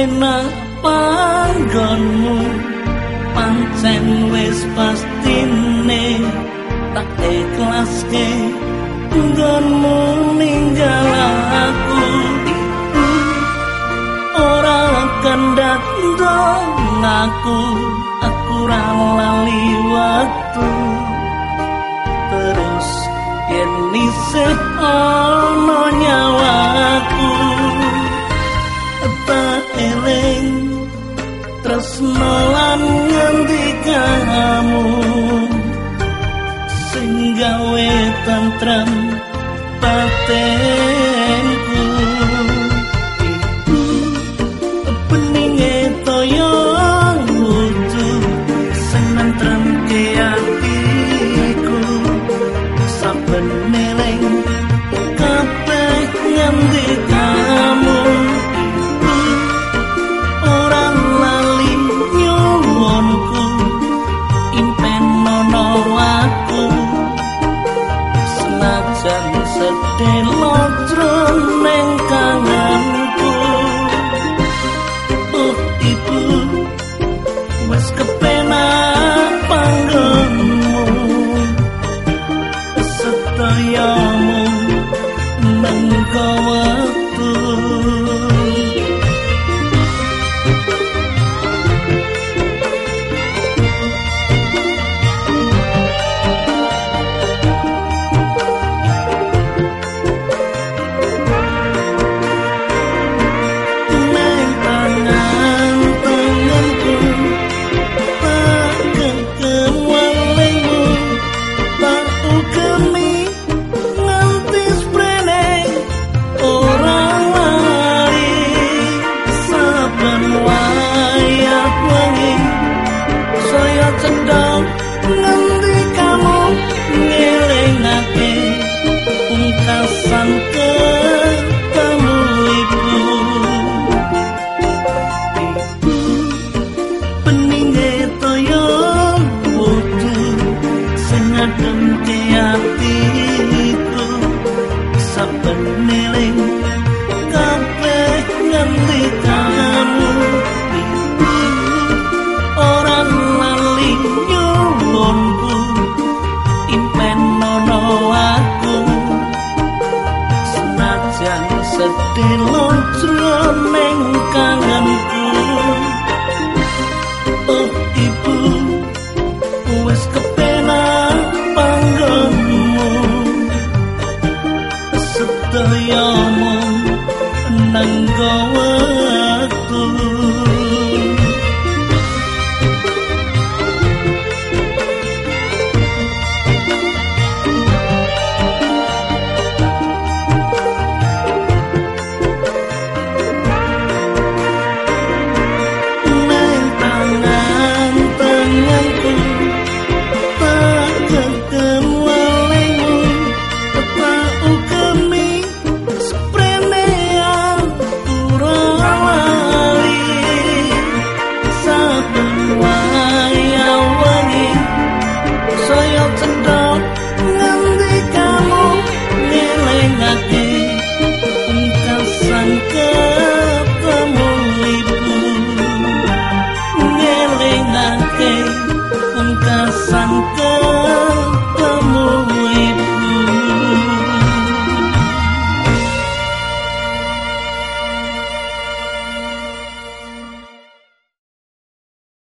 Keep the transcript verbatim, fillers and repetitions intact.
kepenak panggonmu pancen wis pastine tak ikhlaske nggonmu ninggal aku ora kendhat dong aku aku ra lali waktu terus yen isih ana nyawaku tak eling tresno lan ngendikamu sing gawe tentrem batenku peninge toyo wudu sing nentremke atiku saben eling kabeh ngendikamu sedelo jroning kangenku oh ibu wis kepenak panggonmu setayamu mengko wektu pungkasan ketemu ibu ibu peninge toyo wudu sing ngademke atiku saben eling kabeh ngendikamu ibu ora lali nyuwunku impen nono aku senajan sedelo jroning kangenku oh ibu wis kepenak panggonmu sedayamu nang gawe